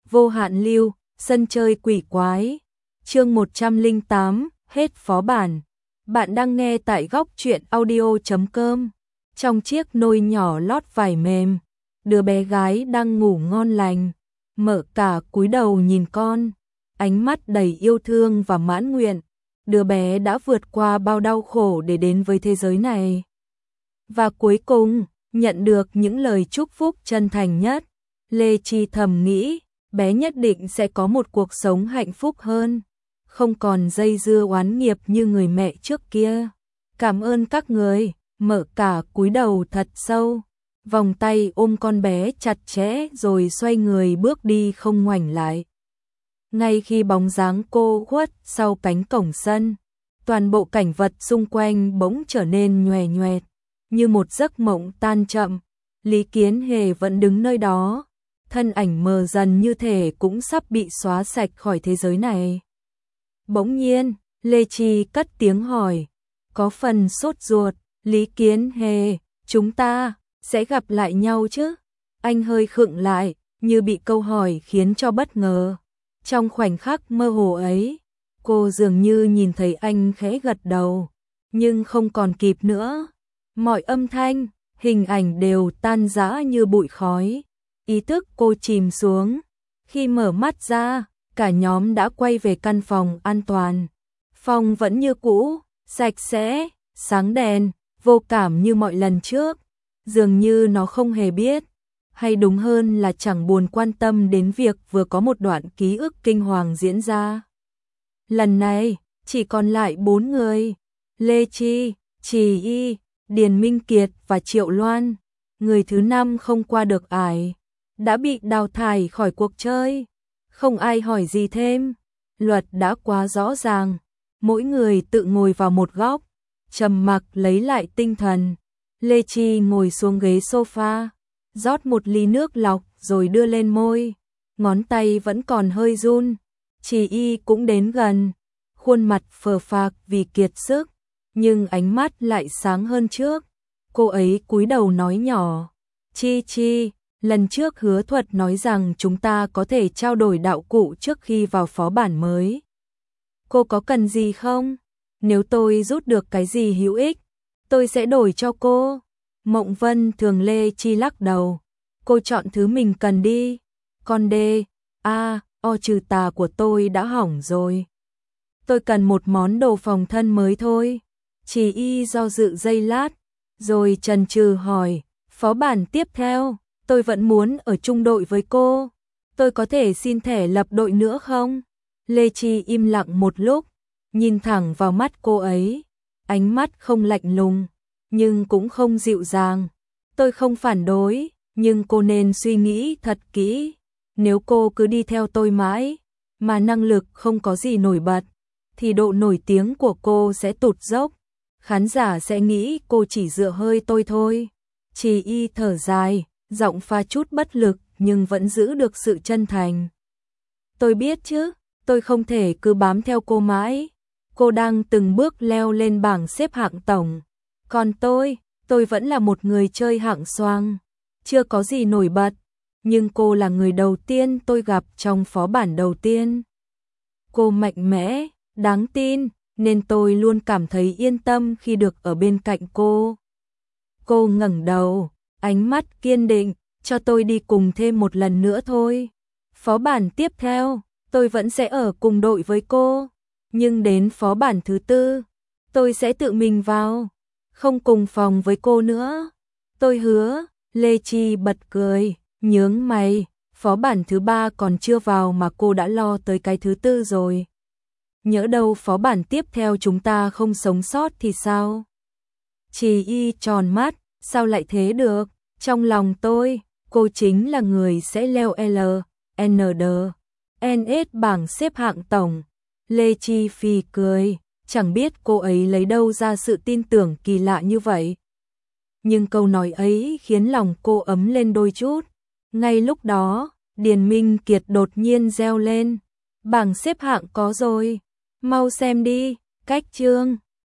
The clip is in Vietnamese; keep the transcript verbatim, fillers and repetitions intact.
Vô hạn lưu, sân chơi quỷ quái. Chương một trăm lẻ tám, hết phó bản. Bạn đang nghe tại góc truyện audio chấm com. Trong chiếc nôi nhỏ lót vải mềm, đứa bé gái đang ngủ ngon lành, mở cả cúi đầu nhìn con, ánh mắt đầy yêu thương và mãn nguyện. Đứa bé đã vượt qua bao đau khổ để đến với thế giới này. Và cuối cùng, nhận được những lời chúc phúc chân thành nhất. Lê Chi thầm nghĩ, bé nhất định sẽ có một cuộc sống hạnh phúc hơn, không còn dây dưa oán nghiệp như người mẹ trước kia. Cảm ơn các người, mở cả cúi đầu thật sâu, vòng tay ôm con bé chặt chẽ rồi xoay người bước đi không ngoảnh lại. Ngay khi bóng dáng cô khuất sau cánh cổng sân, toàn bộ cảnh vật xung quanh bỗng trở nên nhòe nhoẹt, như một giấc mộng tan chậm. Lý Kiến Hề vẫn đứng nơi đó, thân ảnh mờ dần như thể cũng sắp bị xóa sạch khỏi thế giới này. Bỗng nhiên, Lê Chi cất tiếng hỏi, có phần sốt ruột. Lý Kiến Hề, chúng ta sẽ gặp lại nhau chứ? Anh hơi khựng lại, như bị câu hỏi khiến cho bất ngờ. Trong khoảnh khắc mơ hồ ấy, cô dường như nhìn thấy anh khẽ gật đầu, nhưng không còn kịp nữa. Mọi âm thanh, hình ảnh đều tan rã như bụi khói. Ý thức cô chìm xuống. Khi mở mắt ra, cả nhóm đã quay về căn phòng an toàn. Phòng vẫn như cũ, sạch sẽ, sáng đèn, vô cảm như mọi lần trước. Dường như nó không hề biết, hay đúng hơn là chẳng buồn quan tâm đến việc vừa có một đoạn ký ức kinh hoàng diễn ra. Lần này, chỉ còn lại bốn người. Lê Chi, Trì Y, Điền Minh Kiệt và Triệu Loan. Người thứ năm không qua được ải, đã bị đào thải khỏi cuộc chơi. Không ai hỏi gì thêm, luật đã quá rõ ràng. Mỗi người tự ngồi vào một góc, trầm mặc lấy lại tinh thần. Lê Chi ngồi xuống ghế sofa, rót một ly nước lọc rồi đưa lên môi. Ngón tay vẫn còn hơi run. Trì Y cũng đến gần, khuôn mặt phờ phạc vì kiệt sức, nhưng ánh mắt lại sáng hơn trước. Cô ấy cúi đầu nói nhỏ, Chi Chi, lần trước Hứa Thuật nói rằng chúng ta có thể trao đổi đạo cụ trước khi vào phó bản mới. Cô có cần gì không? Nếu tôi rút được cái gì hữu ích, tôi sẽ đổi cho cô. Mộng Vân Thường. Lê Chi lắc đầu, cô chọn thứ mình cần đi. Con đê, a, o trừ tà của tôi đã hỏng rồi. Tôi cần một món đồ phòng thân mới thôi. Trì Y do dự giây lát, rồi chần chừ hỏi, phó bản tiếp theo, tôi vẫn muốn ở chung đội với cô. Tôi có thể xin thẻ lập đội nữa không? Lê Chi im lặng một lúc, nhìn thẳng vào mắt cô ấy. Ánh mắt không lạnh lùng, nhưng cũng không dịu dàng. Tôi không phản đối, nhưng cô nên suy nghĩ thật kỹ. Nếu cô cứ đi theo tôi mãi, mà năng lực không có gì nổi bật, thì độ nổi tiếng của cô sẽ tụt dốc. Khán giả sẽ nghĩ cô chỉ dựa hơi tôi thôi. Trì Y thở dài, giọng pha chút bất lực nhưng vẫn giữ được sự chân thành. Tôi biết chứ, tôi không thể cứ bám theo cô mãi. Cô đang từng bước leo lên bảng xếp hạng tổng. Còn tôi, tôi vẫn là một người chơi hạng xoang, chưa có gì nổi bật. Nhưng cô là người đầu tiên tôi gặp trong phó bản đầu tiên. Cô mạnh mẽ, đáng tin, nên tôi luôn cảm thấy yên tâm khi được ở bên cạnh cô. Cô ngẩng đầu, ánh mắt kiên định, cho tôi đi cùng thêm một lần nữa thôi. Phó bản tiếp theo, tôi vẫn sẽ ở cùng đội với cô. Nhưng đến phó bản thứ tư, tôi sẽ tự mình vào, không cùng phòng với cô nữa. Tôi hứa. Lê Chi bật cười, nhướng mày, phó bản thứ ba còn chưa vào mà cô đã lo tới cái thứ tư rồi. Nhỡ đâu phó bản tiếp theo chúng ta không sống sót thì sao? Trì Y tròn mắt, sao lại thế được? Trong lòng tôi, cô chính là người sẽ leo L, N D, N S bảng xếp hạng tổng. Lê Chi phì cười, chẳng biết cô ấy lấy đâu ra sự tin tưởng kỳ lạ như vậy. Nhưng câu nói ấy khiến lòng cô ấm lên đôi chút. Ngay lúc đó, Điền Minh Kiệt đột nhiên reo lên, bảng xếp hạng có rồi, mau xem đi, cách chương.